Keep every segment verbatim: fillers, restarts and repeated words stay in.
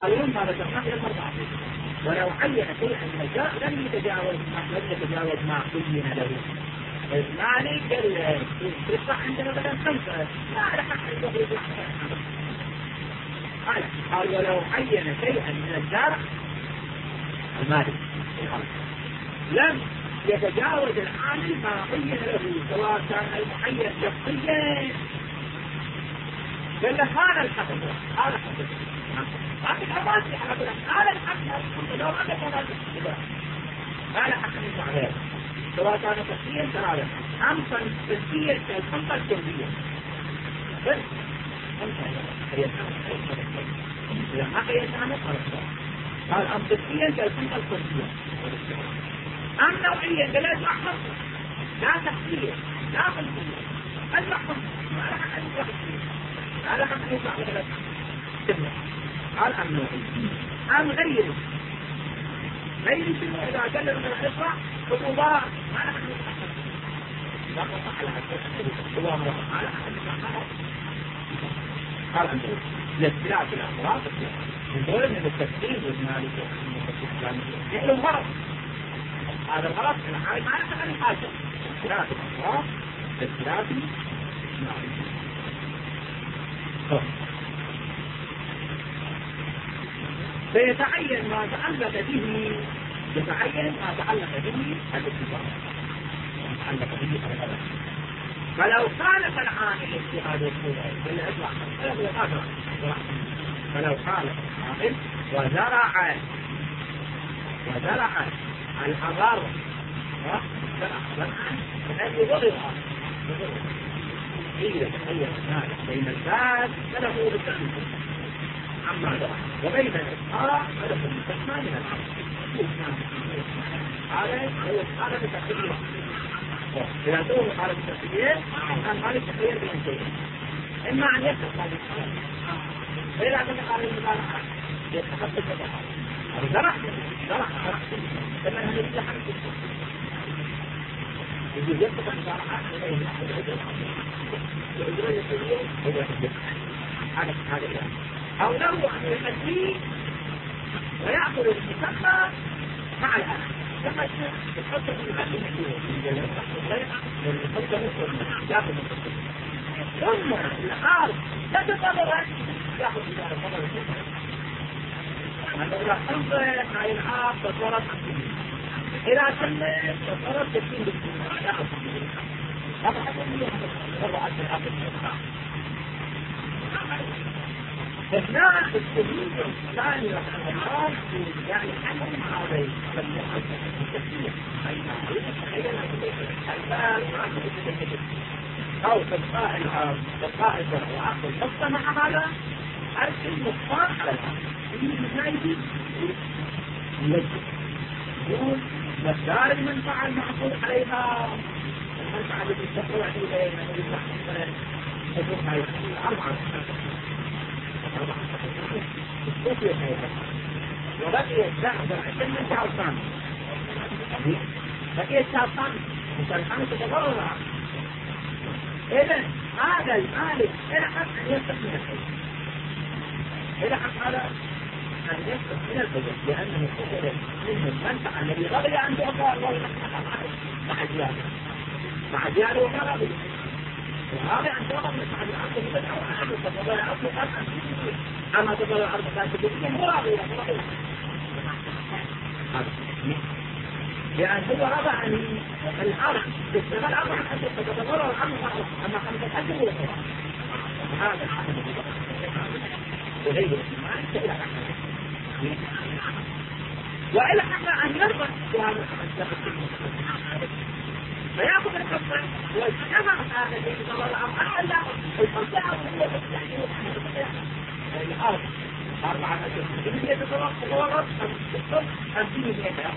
اليوم ما ذكرناه إلى الأربعة، ولو عين شيئا من الجاء لم يتجاوز لم يتجاوز ما بين له. المالك الصح عندنا مثلا خمسة لا لحق يخرج قال قال ولو عين شيئا من الزرع المالك لم يتجاوز العامل ما بين له سواء كان المعين شخصيا ولا كان الحقل هذا حقل لكن أمات الحقل هذا الحقل لو ما كان هذا هذا حقل المعين سواء كان شخصيا كذلك خمسا تسجيل كالخمسة الكردية بس خمسة هي إذا ما قيسنا نقرأ قال أم تسجيل كالخمسة الكردية أم نوعيا بلا تحقق لا تحقيق لا خلقية التحقق ما لها أن تحقيق لا لها أن يفعل قال أم نوعيا أم غير غير شنو إذا جلل من الإصلاح خطوبات ما لها أن يتحقق لا تطلع على هو مرفع على قال أنت الاختلاف في الأمراض من دول من التفكير والمالك يعني الغرض هذا الغرض الحالي ما نفع عن الحاجة اختلاف الأمراض اختلاف فيتعين ما تعلق به يتعين ما تعلق به الاتفاق تعلق به الغرض فلو خالف العامل اجتهاد الصورة بالإطلاق فلو خالف العامل وزرع وزرع الأضر فهذه ضرر هي هي بين الفاس فله بالتحديد أما وبين الإسحاق فله المستثنى من العمل هذا هو هذا بتحديد إذا سوى مخالف التخيير كان مالك التخيير بين شيء إما أن يفتح هذه الحالة فإذا كان مخالف المبارحة يتخطط الحالة هذا زرع زرع كما أنه يفتح عن التخيير يجب يفتح المبارحة هذا هذا أو له أن يؤديه ويأخذ المسمى مع الآخر كما تحط في الحد المحدود تحط ياخذ ثم العارض لا تتضرر ياخذ الضرر أنه لا تنظر مع العارض تتضرر إذا سمت تتضرر تكين بالسنة ياخذ هذا حتى من ياخذ عشر الأخذ إثناء السبيل الثاني رحمه الله يعني حمل هذا التكليف أو تبقاء الأرض تبقاء الزرع وعقل الحصة مع هذا عرف المختار على الأرض في نهاية يقول مقدار المنفعة المعقول عليها المنفعة التي تقوى عليها تكون هذه أربعة وبقي الزرع عشان من شهر ثاني بقي الشهر ثاني وشهر ثاني تتضرر إذن هذا المالك إلى حق أن يفتح من الحج إلى حق هذا أن يفتح من الحج لأنه سئل منه المنفعة الذي غضي أن تؤخر الله مع زيادة مع زيادة وما غضي وهذا أن تؤخر مع زيادة أما تضرر الأرض فاسدية هو راضي لأن هو رضى عن الأرض تشتغل أرض عن أن تتضرر الأرض أما خمسة أجل ولا هذا الحمد وغيره ما يستطيع وإلى حتى أن يرضى بهذا فيأخذ الحصة ويجتمع هذا الذي تضرر الأرض أحد الخمسة الأرض أربعة أشهر إذا يتطرق تطورت خمسين مئة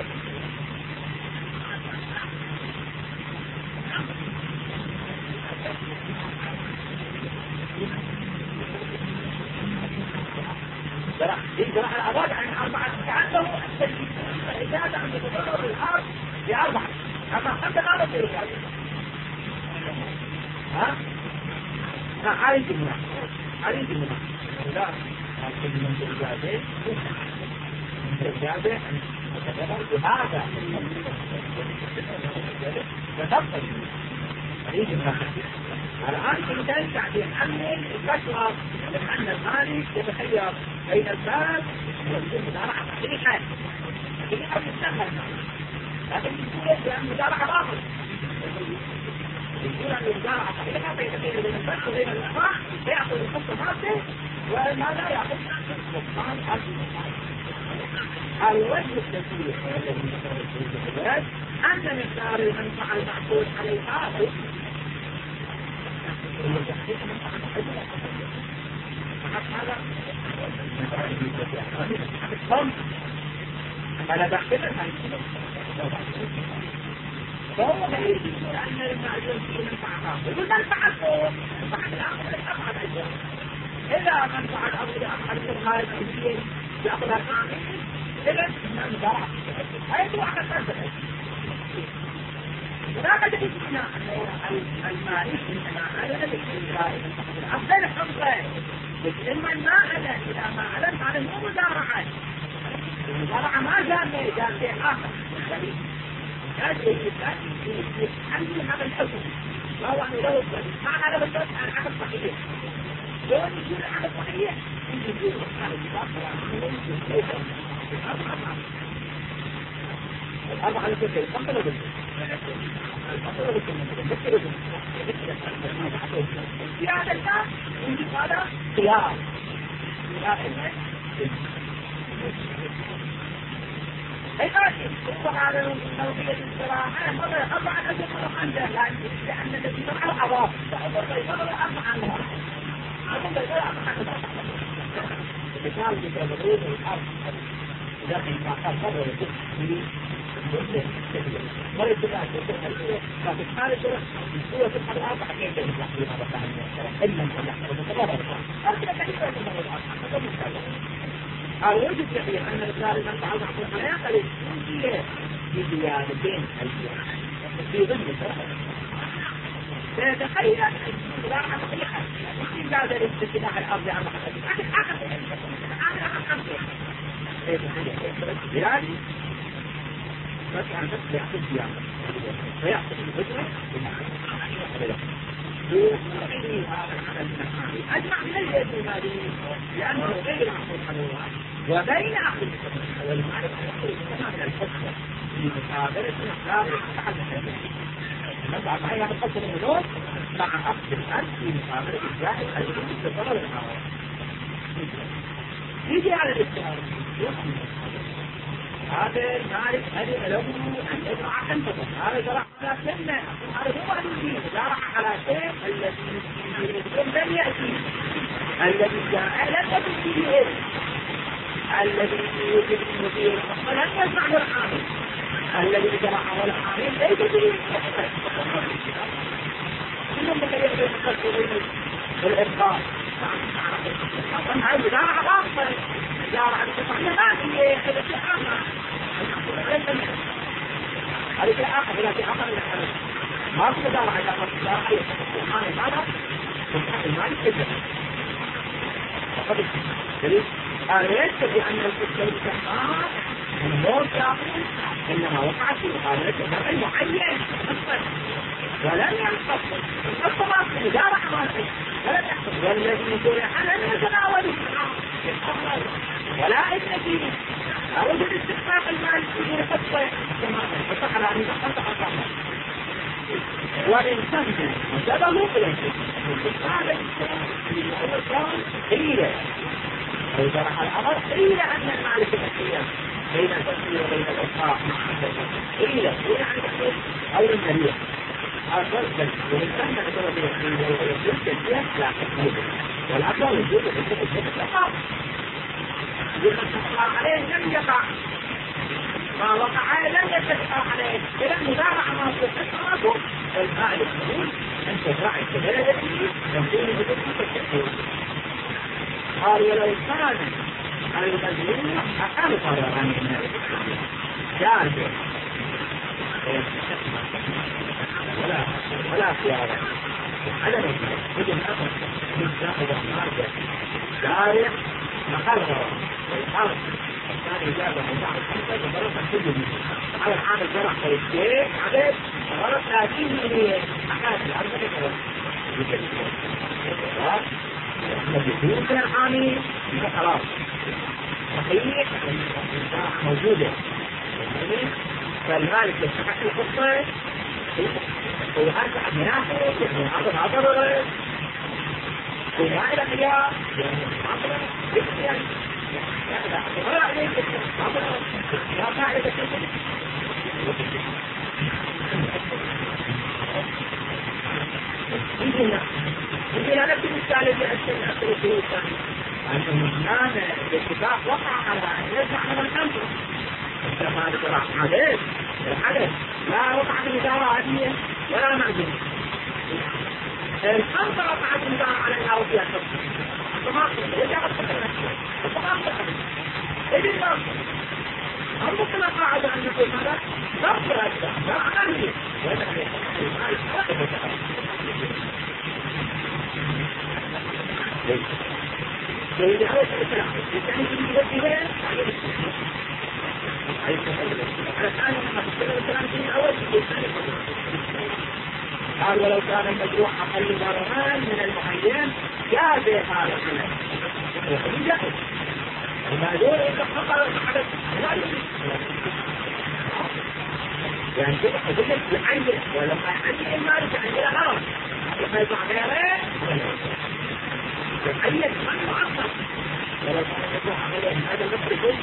زرع زرع الأراضي عن أربعة عنده الإجازة عن تطورت الأرض بأربعة أما خمسة لا تصير ها؟ ها عايز منها عايز منها لا لكن من الإجابة من الإجابة أن تتبر بهذا فتبقى فريد المخصص. الآن إنسان تعبير عن البشر لأن المالك يتخير بين الباب والمزارعة صحيحة صحيحة مستقبل، لكن يقول بأن المزارعة باطل، يقول أن المزارعة صحيحة فيتخير بين البشر وبين الإخوة فيأخذ الخطة مادة وماذا يأخذ سبحان الله. الوجه التسويق الذي يشتغل في الجهاز أن مقدار المنفعة المعقول عليها أنا بحثنا فهو يقول أن المعلوم فيه منفعة يقول منفعة منفعة الآخر أبعد أجل إذا منفعة الأرض أبعد من هذا الشيء يأخذ الآخر إذن من ضرع هذا واحد فرد لا بد من المالك على الاستمرار أفضل حمصة إما الماء إذا ما علمت على مو مزارعة المزارعة ما جامعة جامعة آخر هذا يحمل هذا الحكم وهو أنه لو معنى هذا الشيء عن عقل صحيح لو يجب العقل صحيح يجب الأربعة على كل شيء خمسة لبن الخمسة لبن في هذا الكلام يجب هذا خيار خيار أي قاسم وهذا توقية الصراحة مرة أربعة أجل مرة عنده لأن الذي مرة أضاف مرة أربعة عنها أقول لك لا أربعة عنها مثال بتبريد الأرض داخل المعقار مرة يكون مرة تبقى لكن حالة هو تبقى الأربعة كيف يمسح في هذا الثاني إلا أن يحصل بطلابة أرسل كيف يمسح الأربعة الوجد يحيي أن الرسالة من فعل معقول لا يقل في ديانتين في ضمن الثلاثة فيتخيل مزارعة صحيحة في بعد الاستفتاح الأرض عن محل لكن آخر يعني بس عن نفس يحصل ديانة فيحصل الهجرة أجمع من الجهة المالية لأنه غير معقول حلوها وبين عقل والمعرفة من الحكمة في مقابلة أخلاق أحد الحكمة نضع معي هذا القصر الملوك مع أخذ الأرض في مقابلة الجاهل الذي يتضرر الحوار يجي على الاستعارة هذا المعرف هذا له أن يدرع حنفته هذا يدرع على سنة هذا هو الدين يدرع على شيء الذي لم يأتي الذي جاء لم يأتي به الذي يوجد المدير ولم يسمع بالحامل الذي جرع على الحامل ليس به كلهم بكريم يتقصد بالإبقاء أصلا هذا جرع غاصة جرع بصحيح ما في حدث آخر هذا في آخر لا في آخر من الحدث ما في جرع إذا قصد جرع يتقصد ماذا المال كذا فقد دليل هذا يكتب بأن الكتاب الكفار الموت يقول إنما وقعت في مقابلة النبع معين ولم ينقص القصة ما لا رحمة ولم يحصل والذي جرح لم يتناول ولا إذن فيه أرد الاستحقاق المال في قصة فصح على أن يتحقق القصة والإنسان جبه بلنسه هذا الإنسان في أول كون قيلة أو جرح الأمر قيلة أن المعرفة الأخيرة بين التفسير وبين الإصحاح قيلة قيلة عن التفسير أو المريض أفضل بل والإنسان نعتبر بالأخيرة ويجب تجيه لا تفسير والأفضل يجب تجيه الإصحاح يجب تجيه عليه لم يقع ما وقع لم يتفق عليه إذا مزارع ما تفسره الماء الكبير أن تزرع الكبيرة التي يمكن بدون تكتير قال ولو كان المزرعون أقل طيران من جاهز ولا ولا خيارات على نفسه بدون أثر من جاهز المارجة جارح مقال الحرب الثاني جاب مجاعة الخمسة وضربها كل منه على الحامل جرح في الشيء عدد ضرب ثلاثين مليون أحد الأرض كده مجدون في الحامل خلاص صحيح موجودة فالمالك يستحق القصة ويرجع مناخه يعني عبر عبر وما إلى خيار يعني عبر بكتير ولا عليك عبر لا فائدة يجينا يجينا نفس المثال اللي أشتغل أكثر فيه الثاني أنه الآن الاتفاق وقع على أن يرجع على الخمسة كما ذكر حدث الحدث لا وقع بالإدارة عادية ولا معجزة الخمسة وقعت الإدارة على الأرض فيها الخمسة الطماط يجب الطماط إذن الأرض هم كما قاعد أن نقول هذا ضرب الأجزاء لا أعلم سيدي عليه السلام يعني في الوجهين قال ولو كان المجروح أقل ضرران من المعين جاز هذا الحلال وحيد وما دون يتحقق الحدث يعني كده حدث يعين ولما يعين المالك عند الأرض لما يطلع غيره يعين من معصر ولو كان المجروح أقل هذا المسرق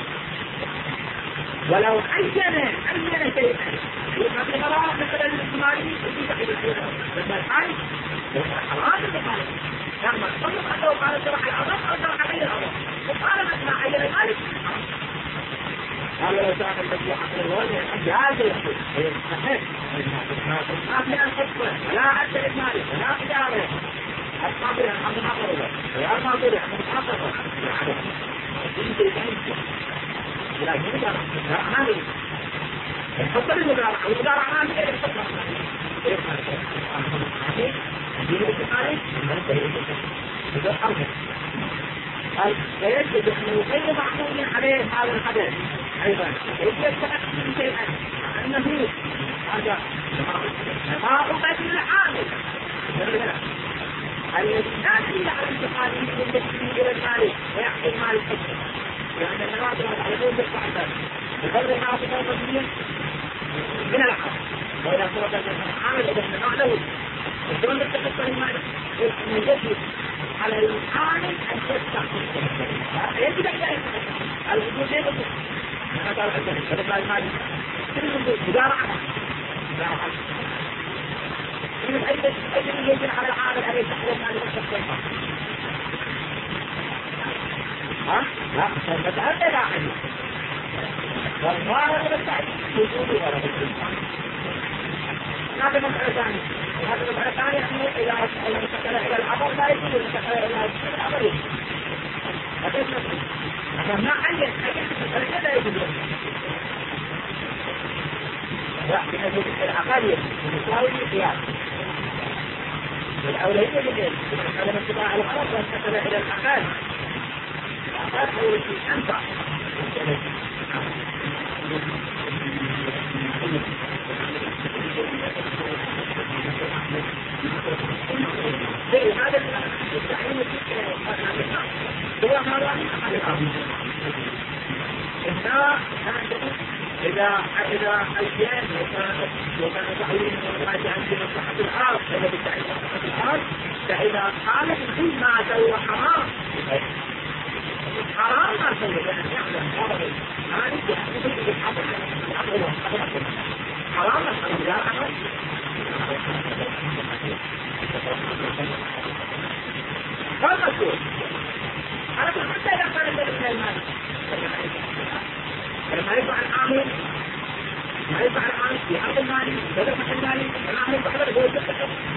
ولو عين عين شيئا يبقى في غرام مثلا الاجتماعي يجب تحت الحيوان لما الحال حرام المقالب لما تصدق أنه قال شرح العظم أو شرح غير العظم وقال مثلا عين المالك قال لو كان المجروح أقل الوجه جاز يحب صحيح ما في الخطة لا أدى المالك ولا إدارة الصابر عن المحافظة ولا الماضي عن المحافظة لا يمكن أن يكون الحصة المدارعة والمدارعة ما هي الحصة كيف هذا؟ الدين الاتقالي هذا حرمه قال فيجب أنه غير معقول عليه هذا الحدث أيضا يجب أن شيئا أنه هذا ما أقبل العامل الذي لا دليل على انتقاله من التسليم إلى المالك ويعطي المال الحكم لأن النواتر والعلمون بالقعدة بقدر النواتر والقدمية من العقل وإذا صورت الحامل إذا النوع له الدول بالتقصة المالك من يجب على الحامل أن يستحق يجب أن يستحق الوجود ليه بطل أنا قال حسن فدفع المالك كل من مدارعة مدارعة من أجل أجل يجب على العامل أن يستحق المال والتقصة ها؟ لا فالمسألة لا حديث والظاهر بالتعليم وجوده ولا بالتعليم هذا مسألة ثانية هذا مسألة ثانية أنه إذا انتقل إلى العبر لا يجوز انتقل إلى العبر هذا ما عين عين لا يجوز لا بنجد العقلية المساوي للقياس والأولية للعلم على اتباع الغرض وانتقل إلى العقل العقل هو الذي أنفع هذا التعليم هو هذا إذا إذا أجيان وكان تعليم الغاية عن مصلحة الآخر إذا بالتعليم مصلحة الآخر فإذا قالت كل ما سوى حرام حرام ما سوى لأن يعلم هذا هذا يحدث بالحظر حرام ما سوى لا حرام هذا مسؤول على كل حتى إذا كان ذلك المال لما يدفع العامل ما يدفع العامل في عرض المالي يدفع المالي العامل يدفع هذا هو يدفع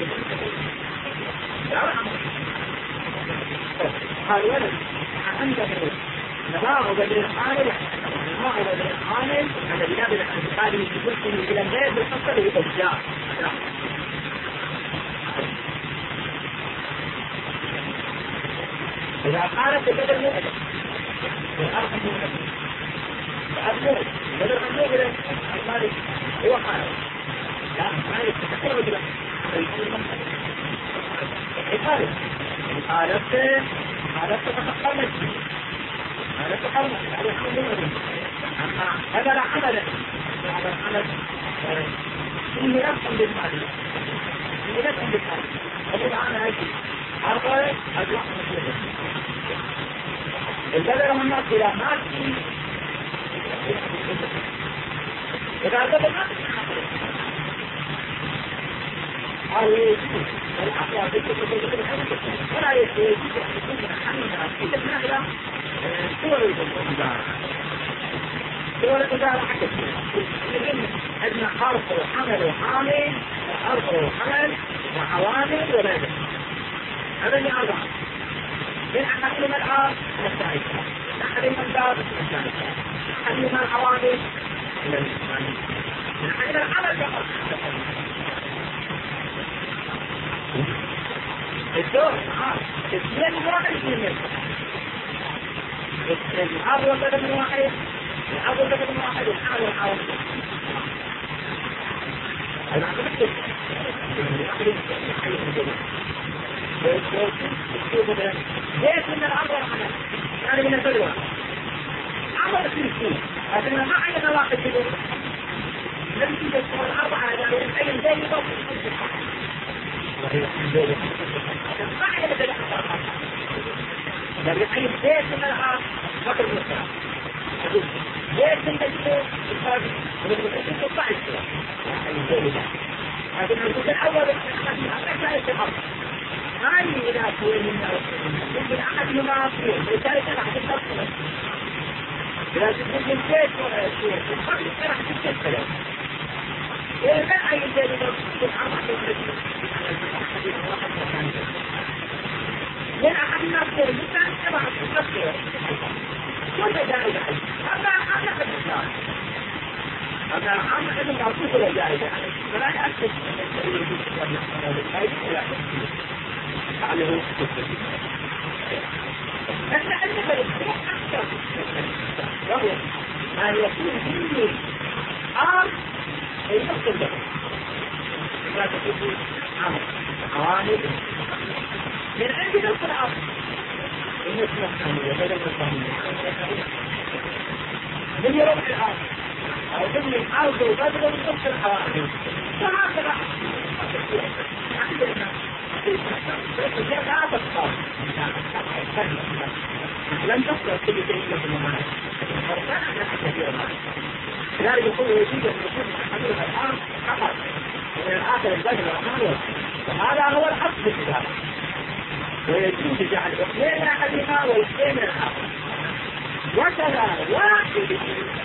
لا رحمه قال ولد عندك نظام بدل العامل نظام بدل العامل هذا بلاد الانتقال يجب إلى البيت بالحصة للإجزاء إذا قالت بدل المؤلم الأرض من أبنه فأبنه بدل أبنه إلى المالك هو خالد لا مالك تحكي رجلا خالد خالدت خالدت فتقلت خالدت تقلت على كل يوم أما بدل عملا بعد العمل فيه نفسا بالمالك فيه نفسا بالمالك أجد عنها أجل أرضي أجل البدل من الناس إلى مالك إذا البدل ما قال يجب الأقوى بالكتب ولا يجب أن يكون حمينا في تبنى صور الإدارة صور الإدارة حتى عندنا حرف وحمل وحامل حرف وحمل وحوامل وبدل هذا اللي أربعة من أحدهما الآن الثالثة من أحدهما الباب الثالثة أحدهما الحوامل من أحدهما الحمل فقط الدور اثنين واحد اثنين الأرض والبدل من واحد الأرض والبدل من واحد الحمل والحوامل هذا عقل ليش من الأرض والحمل يعني من البلوى عمل في السوق لكن ما عندنا واحد بدون لم تكن الأرض على ذلك أي زي ما ما عندنا ذلك لكن أي زيت من الأرض فقط مستعد زيت من السوق الفاضي ومن السوق بعد لكن الجزء الأول لا يستحق هاي إذا كوي من يمكن أحد يناصر لذلك أنا حدث أصلا إذا تكون من كيف ولا يصير الحقل أنا حدث أصلا إذا كان أي شيء يناصر من أحد يناصر مثلا كما حدث أصلا كل ذلك أما أنا حدث أصلا أما عام أنه معطوف ولا جائزة فلا يأكد عليه احنا عندنا الاسبوع اكثر وهو ما يكون فيه عام ينقص الدخل لا تكون عام عوامل من عند نصف العام النسبة الثانية بدل الثانية من يروح العام أو ضمن الأرض وبدل نصف العوامل فهذا عندنا لا تبقى لم تبقى كل شيء في الممارسة لذلك يقول يجب أن يكون حميل الآن فقط من الآخر البدل والأمر وهذا هو الأصل في الإدارة ويجوز جعل اثنين من أحدهما واثنين من الآخر وكذا واحد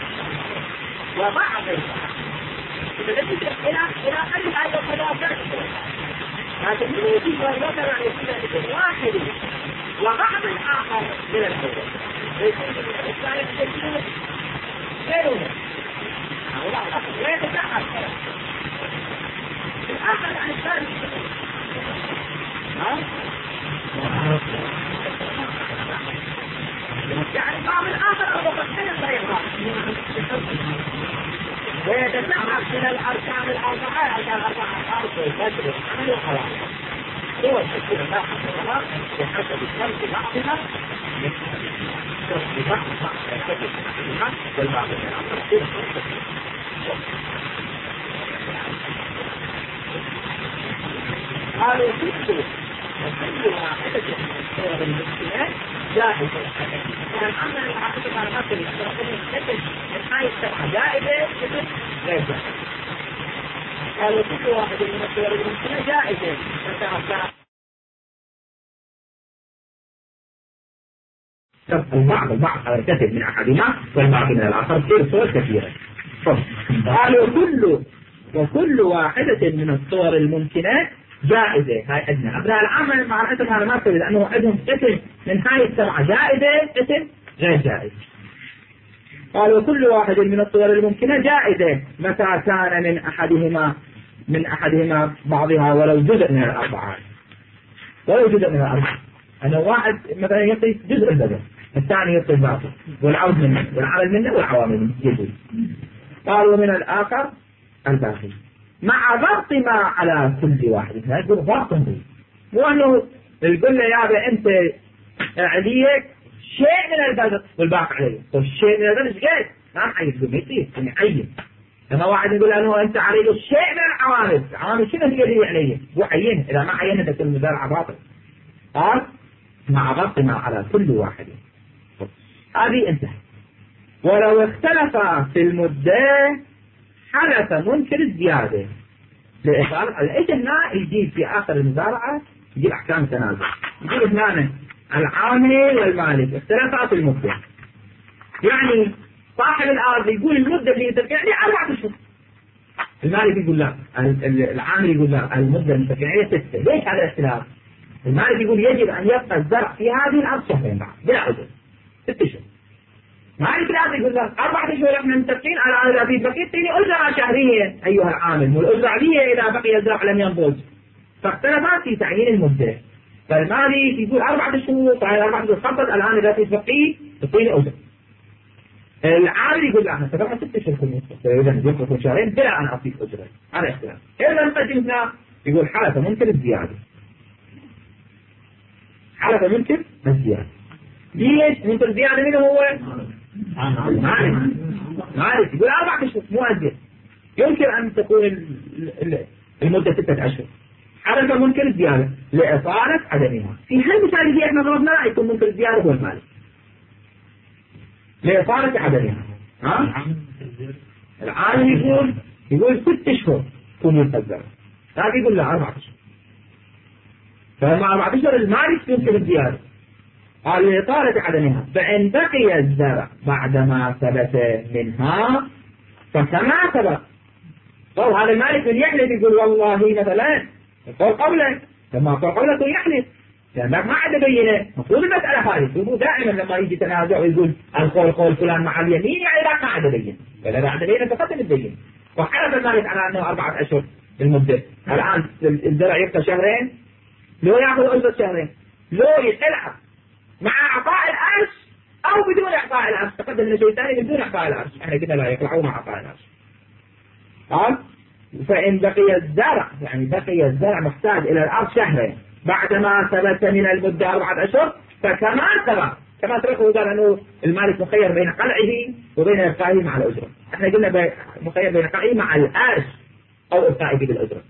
وبعض إذا نجد إلى إلى أن هذا الثلاثة لكن يجب أن يكون أن يكون واحد وبعض الآخر من الأول الثاني يجب غيرنا لا يتساعد الآخر عن الثاني يعني بعض الآخر أو بقصين لا يبقى ويتساعد من الأركان الأربعة عشان أربعة الأرض والفجر والحمل والحوامل هو الشكل الآخر والله بحسب الشمس بعضها ببعض بعض والبعض قالوا كل كل واحدة من المسلمات جائزة فالأمر العقيدة على نفس الشكل الحي السبعة جائزة شكل غير جائزة قالوا كل واحد من الصور المسلمة جائزة البعض البعض على الكتب من أحدهما والبعض من الآخر تصير صور كثيرة قالوا كل وكل واحدة من الصور الممكنات جائزة هاي أدنى أبناء العامة مع الأسف هذا ما تقول لأنه عندهم اسم من هاي السبعة جائزة اسم غير جائز. قالوا كل واحد من الصور الممكنة جائزة متى كان من أحدهما من أحدهما بعضها ولو جزء من الأربعة ولو جزء من الأربعة أنا واحد مثلا يقيس جزء البدن الثاني يبقي الباقي والعود منه والعمل منه والعوامل منه يجوز. قال ومن الآخر الباقي مع ضبط ما على كل واحد. يقول ضبط مو أنه يقول له يابا أنت عليك شيء من البذر والباقي عليه. طيب الشيء من البذر ايش قد؟ ما معين يقول ما يصير يعين. لما واحد يقول أنه أنت عليك شيء من العوامل، العوامل شنو هي اللي عليه؟ هو عين. إذا ما عين تكون المزارعة باطل. قال مع ضبط ما على كل واحد. هذه انتهت. ولو اختلف في المدة حدث منكر الزيادة لإخراج. ايش هنا يجيب في آخر المزارعة يجيب أحكام تنازع. يجيب هنا العامل والمالك اختلفا في المدة. يعني صاحب الأرض يقول المدة اللي ترجعني أربعة أشهر، المالك يقول لا، العامل يقول لا المدة المتفقية ستة. ليش هذا الاختلاف؟ المالك يقول يجب أن يبقى الزرع في هذه الأرض شهرين بعد بلا عذر ست أشهر. مالك لا يقول لك أربعة أشهر احنا متفقين على إذا في بقيت تاني أزرع شهريا أيها العامل، والأزرع لي إذا بقي الزرع لم ينضج. فاختلفت في تعيين المدة. فالمالك يقول أربعة أشهر، فهي أربعة أشهر خطط الآن إذا في بقيت تعطيني أجر. العامل يقول لا احنا اتفقنا ست اشهر في المدة، إذا نجيب شهرين بلا أن أعطيك أجرة. هذا اختلاف. إذا نقدمنا يقول حالة منكر الزيادة. حالة منكر الزيادة. ليش منكر الزيادة؟ منه هو مالك. مالك يقول أربعة أشهر مو أزيد، يمكن أن تكون المدة ستة أشهر. حالة منكر الزيادة لإطالة عدمها. في هالمثال اللي احنا ضربنا يكون منكر الزيادة هو المالك لإطالة عدمها. ها؟ العالم يقول يقول ست أشهر تكون يقدر، هذا يقول لا أربعة أشهر. فمع أربعة أشهر المالك يمكن الزيادة. قال لإطالة عدمها. فإن بقي الزرع بعدما ثبت منها فكما ثبت. طيب هذا المالك من يحلف يقول والله مثلا القول قوله، لما القول قوله يكون يحلف لأن يعني ما عاد بينه. مفروض المسألة هذه هو دائما لما يجي تنازع ويقول القول قول فلان مع اليمين يعني لا ما عاد بينه، فلا لا عاد بينه فقدم البين. وحلف المالك على أنه أربعة أشهر المدة. الآن الزرع يبقى شهرين، لو يأخذ أجرة شهرين، لو يتلعب مع إعطاء العرش أو بدون إعطاء العرش. تقدم لنا شيء ثاني بدون إعطاء العرش، احنا قلنا لا يطلعوا مع إعطاء العرش. قال فإن بقي الزرع يعني بقي الزرع محتاج إلى العرش شهرين بعدما ثبت من المدة أربعة أشهر فكما ثبت. كما ثبت قال أنه المالك مخير بين قلعه وبين إبقائه مع الأجرة. احنا قلنا مخير بين قلعه مع العرش أو إبقائه بالأجرة.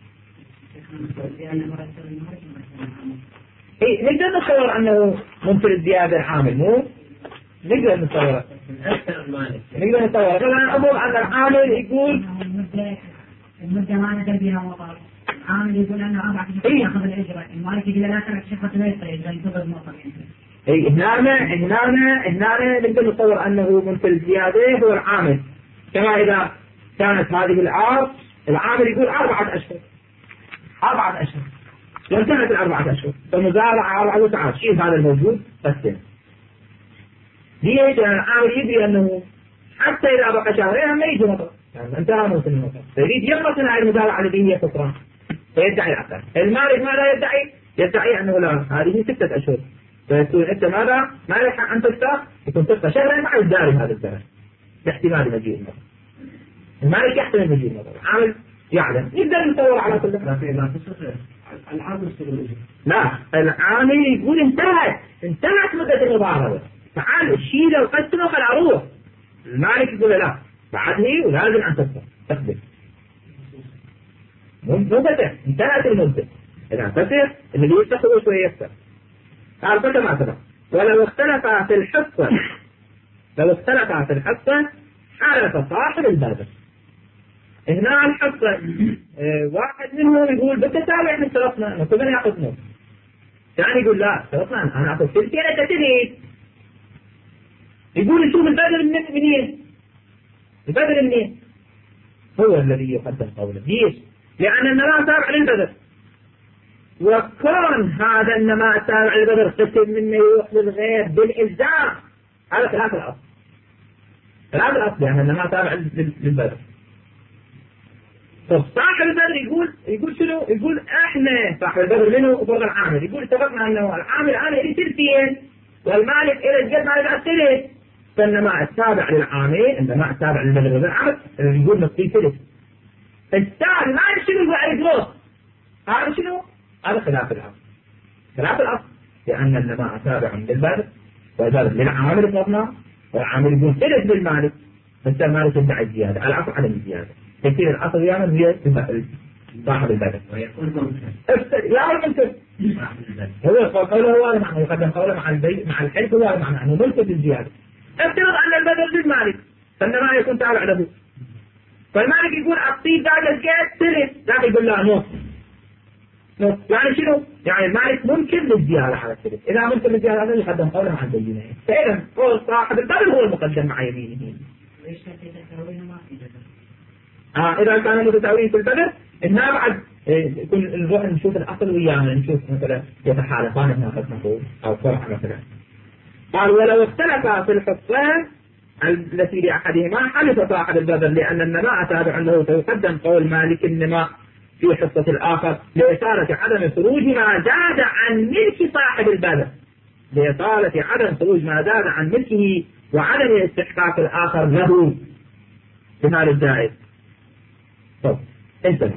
إيه نقدر نتصور أنه ممكن الزيادة العامل مو نقدر نتصور نقدر نتصور مثلا أقول أن العامل يقول المدة ما نزل بها مطار، عامل يقول أنه أربعة أشهر يأخذ الأجرة، المالك يقول لا ترك شقة ما يصير إذا ينتظر مطار. إيه هنا هنا هنا نقدر نتصور أنه ممكن الزيادة هو العامل. كما إذا كانت هذه الأرض العامل يقول أربعة أشهر أربعة أشهر وانتهت الأربعة أشهر فمزارعة أربعة وتعال شيء هذا الموجود قسم. ليش؟ لأن العامل يدري أنه حتى إذا بقى شهرين ما يجي مطر يعني انتهى موسم المطر، فيريد يخلص من هذه المزارعة التي هي خسران فيدعي العقد. المالك ماذا يدعي؟ يدعي أنه لا هذه ستة أشهر، فيكون أنت ماذا؟ ما لك أن تفتح يكون تفتح شهرين مع الداري هذا الزمن باحتمال مجيء المطر. المالك يحتمل مجيء المطر، العامل يعلم يقدر يصور على كل حال. العامل لا العامل يقول انتهت انتهت مدة المضاربة تعال شيله وقسمه خل أروح. المالك يقول لا بعدني ولازم أن تفتح تقبل مدة انتهت المدة. إذا فتح اللي يفتح هو شوية يفتح. قال فتح ما فتح. ولو اختلف في الحصة لو اختلف في الحصة حالة صاحب البادر. هنا الحصة اه واحد منهم يقول بالتساوي احنا اشترطنا كلنا ياخذ نص، ثاني يقول لا اشترطنا انا اخذ ثلثين انت ثلث. يقول شوف البدل من منين؟ البدل منين؟ هو الذي يقدم قوله. ليش؟ لأن النماء تابع للبدل، وكون هذا النماء تابع للبدل قسم منه يروح للغير بالإلزام. هذا خلاف الأصل خلاف الأصل لأن النماء تابع للبدل. طب صاحب البدر يقول يقول شنو؟ يقول احنا صاحب البدر منه وفرض العامل. يقول اتفقنا انه العامل انا لي ثلثين والمالك إلى الجد ما يبقى ثلث، فالنماء التابع للعامل النماء التابع للبذر والعمل اللي يقول نصفي ثلث. الثاني ما يشتغل بالعيد هذا شنو؟ هذا خلاف الأصل. خلاف الأصل لأن النماء تابع للبذر والبذر للعامل الضمناء والعامل يقول ثلث بالمالك، بس المالك يدعي الزيادة على الأصل عدم الزيادة. يصير الأصل يعمل هي صاحب البذر ويكون يا منتج هو قوله هو معنى يقدم قوله مع البيع مع الحلف هو معنى أنه منتج بالزيادة. افترض أن البذر للمالك فإنما يكون تابع له، فالمالك يقول أعطيه داجة الجيد ثلث، لا يقول له نص نص. يعني شنو؟ يعني المالك ممكن للزيادة على الثلث، إذا ممكن للزيادة هذا يقدم قوله مع البينة، فإذا قول صاحب البذر هو المقدم مع يمينه. آه إذا كان متساويين في البذر إنها بعد يكون نروح نشوف الأصل ويانا نشوف مثلا يتحالفان هنا قد نقول أو فرع مثلا. قال ولو اختلفا في الحصان التي لأحدهما حلف صاحب البذر لأن النماء تابع له، فيقدم قول مالك النماء في حصة الآخر لإثارة عدم خروج ما زاد عن ملك صاحب البذر، لإثارة عدم خروج ما زاد عن ملكه وعدم استحقاق الآخر له بمال الزائد. طب انتبه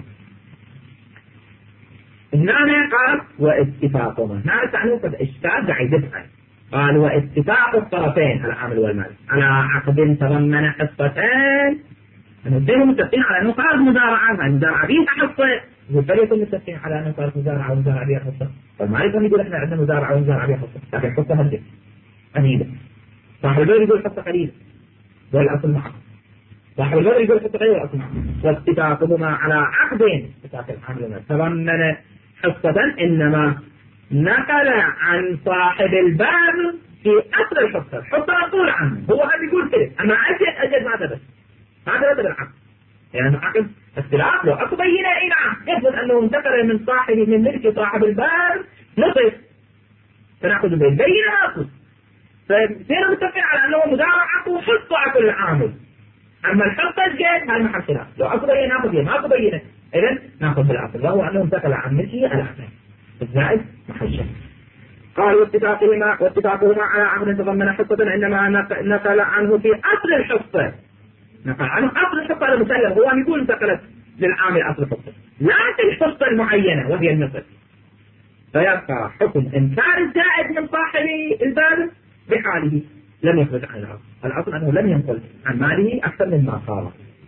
هنا قال واتفاقهما، هنا تعنيه قد اشتاد عيدتها. قال واتفاق الطرفين العامل والمالك على عقد تضمن حصتين، الاثنين متفقين على انه صارت مزارعه، المزارعه فيها حصه، والفريق متفقين على انه صارت مزارعه ومزارعه فيها حصه، والمالك يقول احنا عندنا مزارعه ومزارعه فيها حصه، لكن حصه هدف قليله. صاحب البذر يقول حصه قليله والاصل معه، صاحب البذر يقول حصه قليله والاصل معه. واتفاقهما على عقدين اتفاق العامل والمالك تضمن حصه انما نقل عن صاحب البذر في أصل الحصة، الحصة مقول عنه هو هذا يقول كده، أما أجد أجد ما تبس ما تبس بالعقد، يعني عقد اختلاف لو أكو بينة إيه نعم يثبت أنه انتقل من صاحب من ملك صاحب البذر نصف فنأخذ بالبينة نأخذ، فسير متفقين على أنه مزارعة وحصة على كل عامل. أما الحصة الجيد هذا محل خلاف، لو أكو بينة نأخذ ما أكو بينة إذن نأخذ بالعقد، وهو أنه انتقل عن ملكه العقد الزائد محل شك. قال واتفاقهما واتفاقهما على عقد تضمن حصة إنما نقل عنه في أصل الحصة، نقل عنه أصل الحصة على المسلم، هو يقول انتقلت للعامل أصل الحصة لا في الحصة المعينة وهي النصف، فيبقى حكم إنكار الزائد من صاحب البذر بحاله لم يخرج عن الأصل، الأصل أنه لم ينقل عن ماله أكثر مما قال.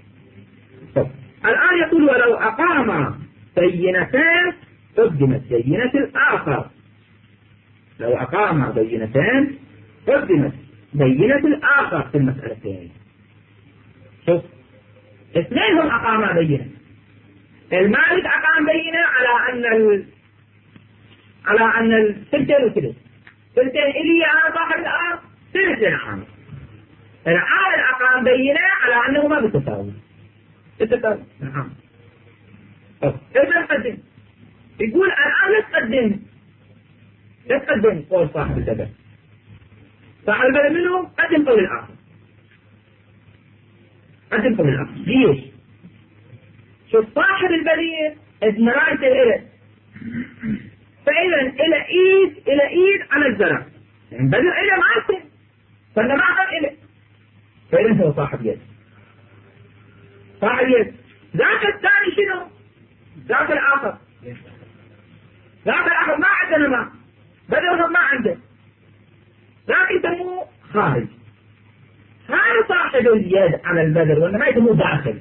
الآن يقول ولو أقام بينتين قدمت بينة الآخر، لو أقام بينتين قدمت بينة الآخر في المسألتين. شوف اثنين هم أقاما بينة، المالك أقام بينة على أن ال... على أن الثلثين وثلث ثلثين إلي أنا صاحب الأرض ثلثين عام، العامل أقام بينة على أنه ما بتساوي بتساوي نعم. طب إذا نقدم يقول الآن لا تقدم لا تقدم قول صاحب البذر، صاحب البذر منه قدم قول الآخر، قدم قول الآخر ليش؟ شوف صاحب البذر إذ مرايته إله، فإذا إلى إيد إلى إيد على الزرع، يعني البذر إله مالته فإنه ما أخذ إله، فإذا هو صاحب يد صاحب يد. ذاك الثاني شنو؟ ذاك الآخر ذاك الآخر ما عندنا ما بدأ ما عنده، ذاك يسموه خارج، هذا صاحب اليد على البذر ولا ما يسموه داخل.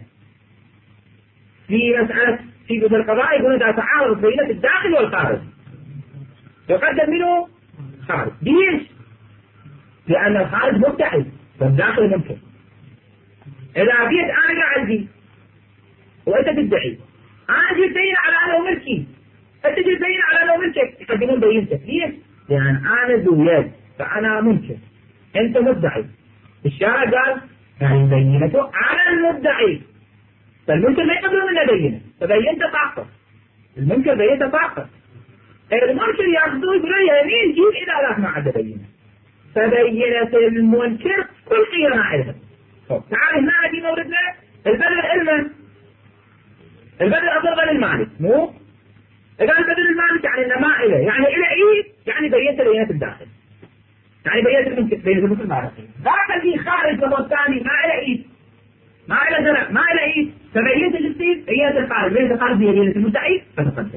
في مسألة في في القضاء يقولون إذا تعارض بين الداخل والخارج يقدم منه خارج. ليش؟ لأن الخارج مبتعد والداخل ممكن. إذا بيت أنا عندي وأنت تدعي أنا جيت بين على أنه ملكي، أنت جيت بين على أنه ملكك، يقدمون بينتك. ليش؟ لأن أنا ذو يد فأنا ممكن، أنت مدعي. الشارع قال يعني بينته على المدعي، فالمنكر ما يقدرون منه بينه، فبينت تعقد المنكر بينت تعقد. المنكر يأخذوه يقولون يمين جيب إذا لا ما عاد بينه، فبينت المنكر كل خير ما علم. تعال هنا في موردنا البذر علما، البذر أضرب للمالك مو إذا البذر المالك يعني إنه ما إله، يعني إلى إيه يعني بينت بينت الداخل. يعني بينة المنكر بينة المنكر ما رأيه ذاك اللي خارج له الثاني ما له إيد ما له درع ما له إيد فبينة الجسيد بينة الخارج بينة الخارج هي بينة المدعي فتقدم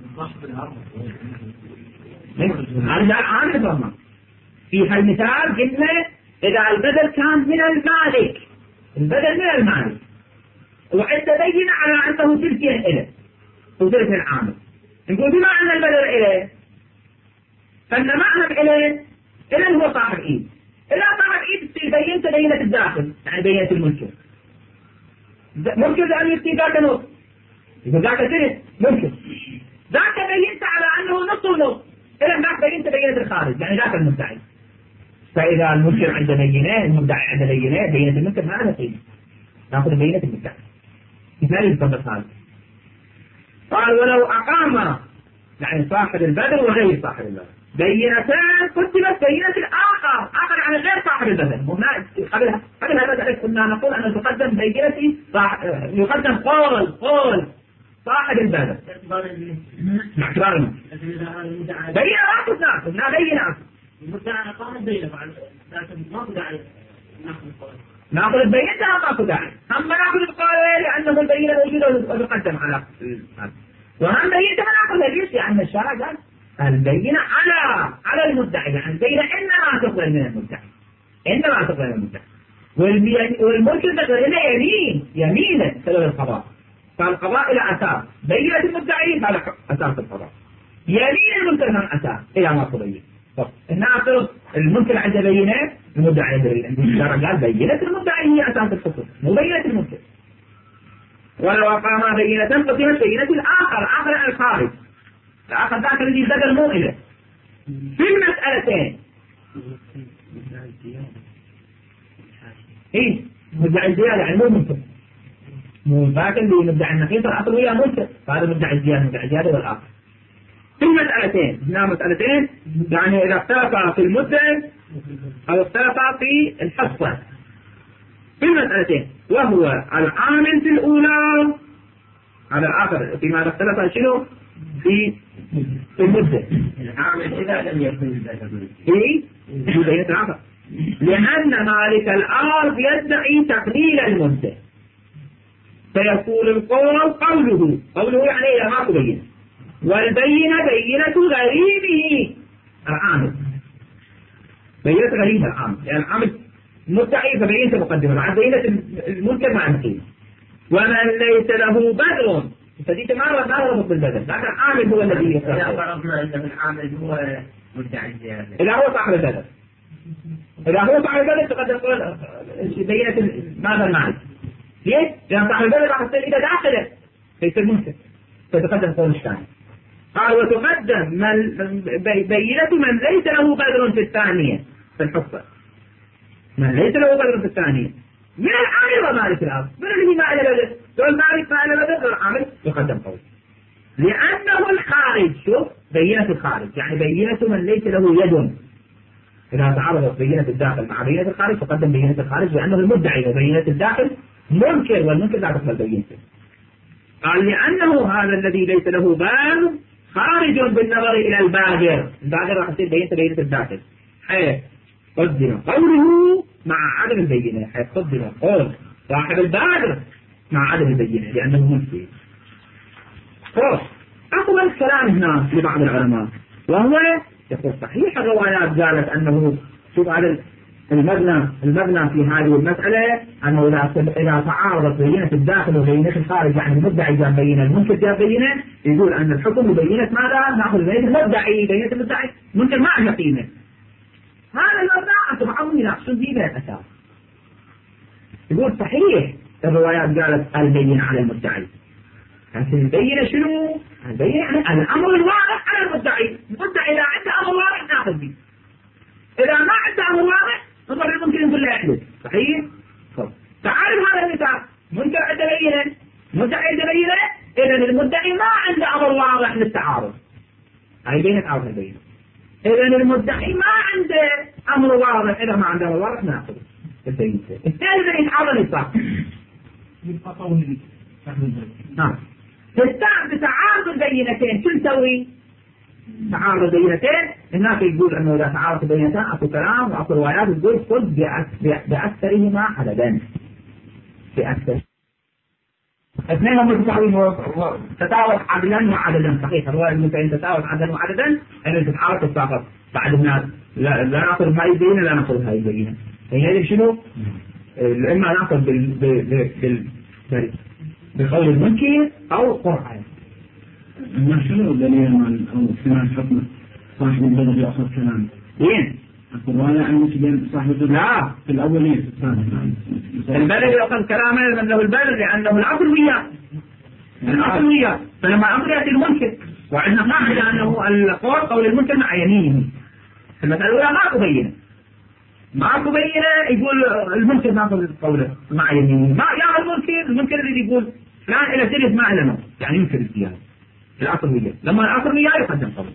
هذا عامل ضمن في هالمثال قلنا إذا البدل كان من المالك البدل من المالك وأنت بين على أنه تلك إله وتلك العامل نقول بما أن البدل إله فإن معنى إله إله هو صاحب إيد إذا صاحب إيد تصير بينت بينة الداخل يعني بينة المنكر ممكن أن يصير ذاك نص إذا ذاك ثلث ممكن ذاك بينت على أنه نص ونص إذا ذاك بينت بينة الخارج يعني ذاك المدعي فإذا المنكر عند بينة المدعي عند بينة بينة المنكر ما لها قيمة نأخذ بينة المدعي مثال يتطبق هذا قال ولو أقام يعني صاحب البدل وغير صاحب البدل بينتان قدمت بينة الآخر آخر يعني غير صاحب البدل هنا قبل قبل هذا كنا نقول أن تقدم بينة يقدم قول قول صاحب البدل باعتبار بينة واحد ناخذ لا بينة المدعي أقام بينة بعد لكن ما بدعي ناخذ القول ناخذ البينة ما داعي هم ناخذ القول لأنه البينة موجودة وتقدم على هذا وهم بينة ما ناخذها ليش لأن الشرع قال البينة على على المدعي يعني البينة إنما تقبل من المدعي إنما تقبل من المدعي والمنكر تقبل له يمين يمينه سبب القضاء فالقضاء إلى أساس بينة المدعي هذا أساس القضاء يمين المنكر من أساس إلى ما تبين الناصر المنكر عند بينة المدعي عند بينة الشرع قال بينة المدعي هي أساس الحكم مو بينة المنكر ولو أقام بينة قدمت بينة الآخر آخر عن الخارج الآخر ذاك الذي بدل مو إله في المسألتين إيه مدعي الزيادة يعني مو منكر مو ذاك اللي مدعي النقيصة الأصل وياه منكر فهذا مدعي الزيادة مدعي الزيادة والآخر في المسألتين هنا مسألتين يعني إذا اختلفا في المدة أو اختلفا في الحصة في المسألتين وهو العامل في الأولى على الآخر فيما اختلفا شنو في في المدة العامل إذا لم يكن البدل إيه في بينة الآخر لأن مالك الأرض يدعي تقليل المدة فيكون القول قوله قوله يعني إذا ما تبين والبينة بينة غريبه العامل بينة غريبه العامل يعني العامل مدعي فبينة مقدمة مع بينة المنكر مع النقيض ومن ليس له بدر فديك ما ما ربط بالبدل لكن العامل هو الذي يختار إذا فرضنا أن العامل هو مدعي الزيادة إذا هو صاحب البدل إذا هو صاحب البدل تقدم قول بينة ماذا المعنى ليش؟ لأن صاحب البدل راح يصير إذا داخله فيصير منكر فتقدم قول الثاني قال وتقدم من بينة من ليس له بدر في الثانية في الحصة من ليس له بدر في الثانية من العامل ومالك الأرض من الذي ما إلى بدر دول مالك ما إلى بدر العامل يقدم قول لأنه الخارج شوف بينة الخارج يعني بينة من ليس له يد إذا تعرضت بينة الداخل مع بينة الخارج تقدم بينة الخارج لأنه المدعي وبينة الداخل منكر والمنكر لا تقبل بينته قال لأنه هذا الذي ليس له بال خارج بالنظر إلى البادر البادر راح يصير بينة بينة الداخل حيث قدم قوله مع عدم البينة حيث قدم قول صاحب البادر مع عدم البينة لأنه منكر خلاص أقوى الكلام هنا لبعض العلماء وهو يقول صحيح الروايات قالت أنه شوف هذا المبنى المبنى في هذه المسألة أنه إذا إذا تعارضت بينة الداخل وبينة الخارج يعني المدعي جاب بينة المنكر جاب بينة يقول أن الحكم بينة ماذا؟ نأخذ بينة المدعي بينة المدعي منكر ما عنده قيمة هذا المبنى أنتم بعضهم يناقشون فيه بالأساس يقول صحيح الروايات قالت البينة على المدعي لكن البينة شنو؟ البينة يعني الأمر الواضح على المدعي المدعي إذا عنده أمر واضح نأخذ به إذا ما عنده أمر واضح نظر ممكن نقول له يحدث صحيح؟ طب تعرف هذا المثال منكر عنده بينة مدعي عنده بينة إذا المدعي ما عنده أمر واضح للتعارض هاي بينة تعارض البينة إذا المدعي ما عنده أمر واضح إذا ما عنده أمر واضح نأخذ البينة الثالث يتعارض الصح يبقى قولي نعم تتعارض البينتين شو نسوي؟ تعارض بينتين، هناك يقول انه اذا تعارض بينتين اكو كلام واكو روايات تقول خذ باكثرهما عددا، باكثر اثنينهم متساويين تساوت عددا وعددا. صحيح الروايه المتين تساوت عددا وعددا ان تتعارض تتساقط. بعد الناس لا, لا ناخذ هاي البينه لا ناخذ هاي البينه. هي شنو؟ اما ناخذ بال بال بال بقول المنكر او قرآن. ما شنو الدليل من او استناد حكم صاحب البلد ياخذ كلام؟ وين؟ الروايه عن مسلم صاحب البلد لا في الاولين البلد ياخذ كلامه من له البلد لانه الاصل وياه. الاصل وياه، فلما الاصل ياتي المنكر، وعندنا قاعده انه القول قول المنكر مع يمينه. المساله الاولى ماكو بينه. ماكو بينه يقول المنكر ناخذ قوله مع يمينه، ما يا المنكر المنكر اللي يقول فلان الى سلف ما له يعني ينكر الزياده. الاصل وياه، لما الاصل وياه يقدم قوله.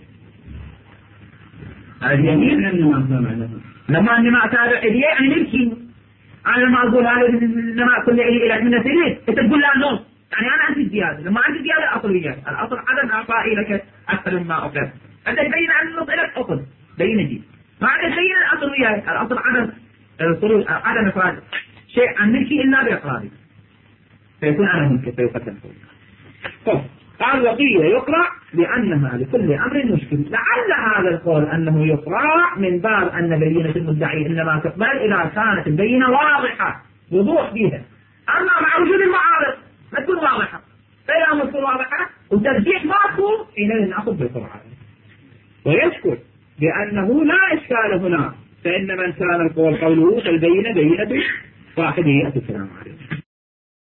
اليمين لما اني ما اتابع اليه يعني ملكي. انا لما اقول هذا انما كل الي الى من سلف انت تقول لا نص، يعني انا عندي زياده، لما عندي زياده الاصل وياه، الاصل عدم اعطائي لك اكثر مما اعطيت. انت تبين عن النص لك اصل بين جي، ما عندك تبين الاصل وياه، الاصل عدم الخروج عدم اخراج شيء عن ملكي الا باقراري، فيكون انا ممكن فيقدم قوله. قال وقيل يقرأ لأنها لكل أمر مشكل. لعل هذا القول أنه يقرأ من باب أن بينة المدعي إنما تقبل إذا كانت البينة واضحة وضوح فيها، أما مع وجود المعارض لا تكون واضحة، فإذا ما تكون واضحة وترجيح ماكو حينئذ نأخذ بالقرآن. ويذكر بأنه لا إشكال هنا، فإن من كان القول قوله فالبينة بينة صاحبه السلام عليه.